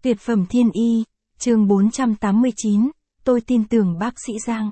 Tuyệt phẩm thiên y, chương 489, tôi tin tưởng bác sĩ Giang.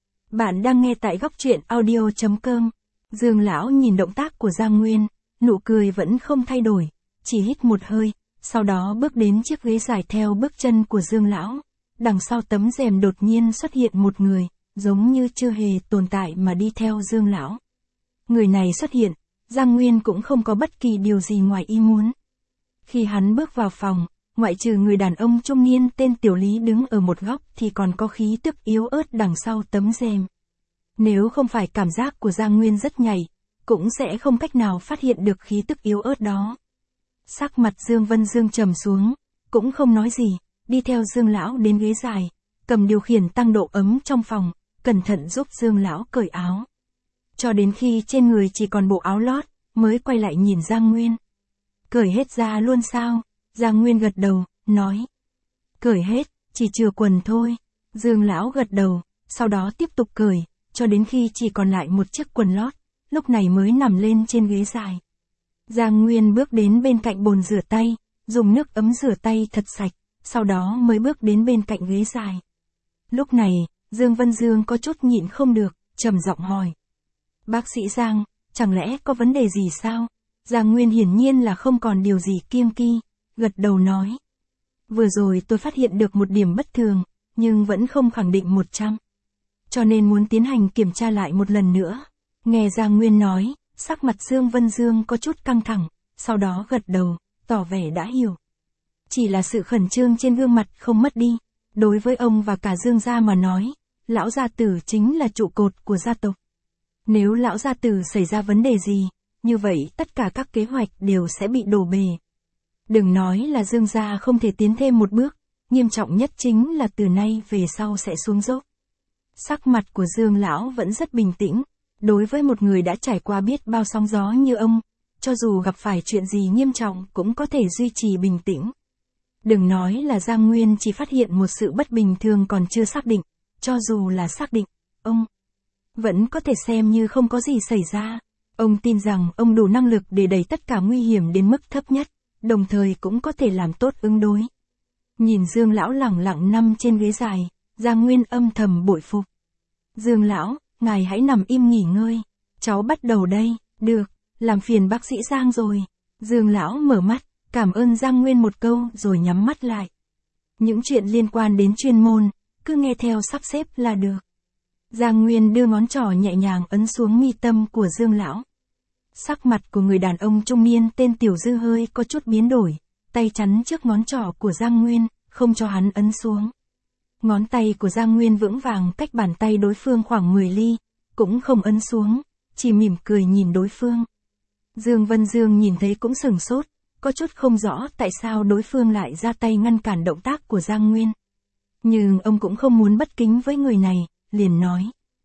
Bạn đang nghe tại góc truyện audio.com. Dương lão nhìn động tác của Giang Nguyên, nụ cười vẫn không thay đổi, chỉ hít một hơi, sau đó bước đến chiếc ghế dài theo bước chân của Dương lão. Đằng sau tấm rèm đột nhiên xuất hiện một người, giống như chưa hề tồn tại mà đi theo Dương lão. Người này xuất hiện, Giang Nguyên cũng không có bất kỳ điều gì ngoài ý muốn. Khi hắn bước vào phòng, ngoại trừ người đàn ông trung niên tên Tiểu Lý đứng ở một góc thì còn có khí tức yếu ớt đằng sau tấm rèm. Nếu không phải cảm giác của Giang Nguyên rất nhạy, cũng sẽ không cách nào phát hiện được khí tức yếu ớt đó. Sắc mặt Dương Vân Dương trầm xuống, cũng không nói gì, đi theo Dương lão đến ghế dài, cầm điều khiển tăng độ ấm trong phòng, cẩn thận giúp Dương lão cởi áo. Cho đến khi trên người chỉ còn bộ áo lót, mới quay lại nhìn Giang Nguyên. Cởi hết ra luôn sao? Giang Nguyên gật đầu, nói. Cởi hết, chỉ chừa quần thôi. Dương lão gật đầu, sau đó tiếp tục cởi, cho đến khi chỉ còn lại một chiếc quần lót, lúc này mới nằm lên trên ghế dài. Giang Nguyên bước đến bên cạnh bồn rửa tay, dùng nước ấm rửa tay thật sạch, sau đó mới bước đến bên cạnh ghế dài. Lúc này, Dương Vân Dương có chút nhịn không được, trầm giọng hỏi. Bác sĩ Giang, chẳng lẽ có vấn đề gì sao? Giang Nguyên hiển nhiên là không còn điều gì kiêng kỵ, gật đầu nói. Vừa rồi tôi phát hiện được một điểm bất thường, nhưng vẫn không khẳng định 100. Cho nên muốn tiến hành kiểm tra lại một lần nữa. Nghe Giang Nguyên nói, sắc mặt Dương Vân Dương có chút căng thẳng, sau đó gật đầu, tỏ vẻ đã hiểu. Chỉ là sự khẩn trương trên gương mặt không mất đi. Đối với ông và cả Dương gia mà nói, lão gia tử chính là trụ cột của gia tộc. Nếu lão gia tử xảy ra vấn đề gì, như vậy tất cả các kế hoạch đều sẽ bị đổ bể. Đừng nói là Dương gia không thể tiến thêm một bước, nghiêm trọng nhất chính là từ nay về sau sẽ xuống dốc. Sắc mặt của Dương lão vẫn rất bình tĩnh, đối với một người đã trải qua biết bao sóng gió như ông, cho dù gặp phải chuyện gì nghiêm trọng cũng có thể duy trì bình tĩnh. Đừng nói là Giang Nguyên chỉ phát hiện một sự bất bình thường còn chưa xác định, cho dù là xác định, ông vẫn có thể xem như không có gì xảy ra. Ông tin rằng ông đủ năng lực để đẩy tất cả nguy hiểm đến mức thấp nhất, đồng thời cũng có thể làm tốt ứng đối. Nhìn Dương lão lẳng lặng nằm trên ghế dài, Giang Nguyên âm thầm bội phục. Dương lão, ngài hãy nằm im nghỉ ngơi, cháu bắt đầu đây. Được, làm phiền bác sĩ Giang rồi. Dương lão mở mắt, cảm ơn Giang Nguyên một câu rồi nhắm mắt lại. Những chuyện liên quan đến chuyên môn, cứ nghe theo sắp xếp là được. Giang Nguyên đưa ngón trỏ nhẹ nhàng ấn xuống mi tâm của Dương lão. Sắc mặt của người đàn ông trung niên tên Tiểu Dư hơi có chút biến đổi, tay chắn trước ngón trỏ của Giang Nguyên, không cho hắn ấn xuống. Ngón tay của Giang Nguyên vững vàng cách bàn tay đối phương khoảng 10 ly, cũng không ấn xuống, chỉ mỉm cười nhìn đối phương. Dương Vân Dương nhìn thấy cũng sửng sốt, có chút không rõ tại sao đối phương lại ra tay ngăn cản động tác của Giang Nguyên. Nhưng ông cũng không muốn bất kính với người này, liền nói.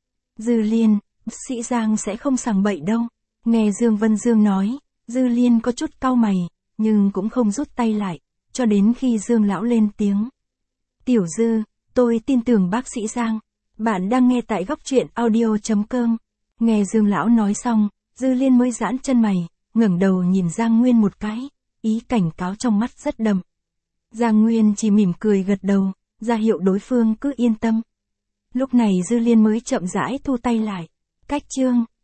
Dư Liên, bác sĩ Giang sẽ không sằng bậy đâu. Nghe Dương Vân Dương nói, Dư Liên có chút cau mày, nhưng cũng không rút tay lại, cho đến khi Dương lão lên tiếng. Tiểu Dư, tôi tin tưởng bác sĩ Giang. Bạn đang nghe tại góc truyện audio.com. Nghe Dương lão nói xong, Dư Liên mới giãn chân mày, ngẩng đầu nhìn Giang Nguyên một cái, ý cảnh cáo trong mắt rất đậm. Giang Nguyên chỉ mỉm cười gật đầu, ra hiệu đối phương cứ yên tâm. Lúc này Dư Liên mới chậm rãi thu tay lại. Cách chương